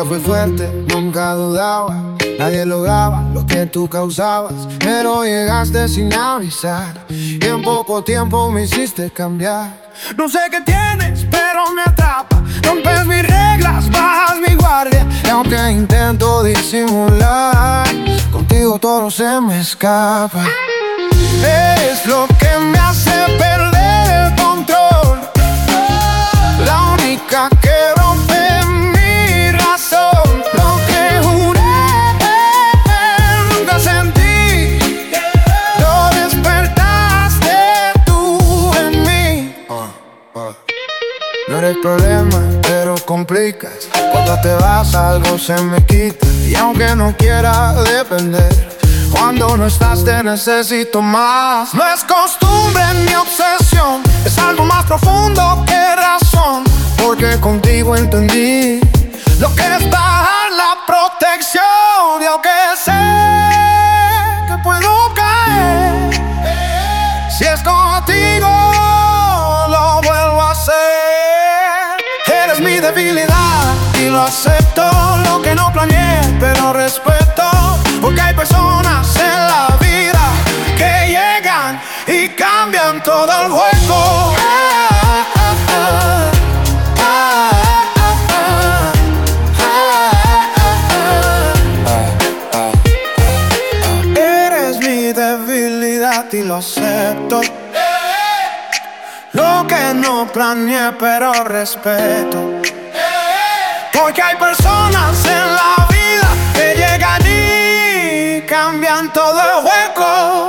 Siempre fui fuerte, nunca dudaba. Nadie lograba lo que tú causabas, pero llegaste sin avisar y en poco tiempo me hiciste cambiar. No sé qué tienes, pero me atrapa. Rompes mis reglas, bajas mi guardia, y aunque intento disimular, contigo todo se me escapa. Es lo que me hace perder el control, la única que rompe mi razón. Lo que juré nunca sentí, lo despertaste tú en mí. No eres problema, pero complicas. Cuando te vas algo se me quita, y aunque no quiera depender, cuando no estás te necesito más. No es costumbre ni obsesión, es algo más profundo que razón, porque contigo entendí lo que es bajar la protección. Y aunque sé que puedo caer, si es contigo lo vuelvo a hacer. Eres mi debilidad y lo acepto, lo que no planeé pero respeto, porque hay personas en la vida que llegan y cambian todo el juego. Eres mi debilidad y lo acepto, lo que no planeé pero respeto, porque hay personas en la vida que llegan y cambian todo el juego.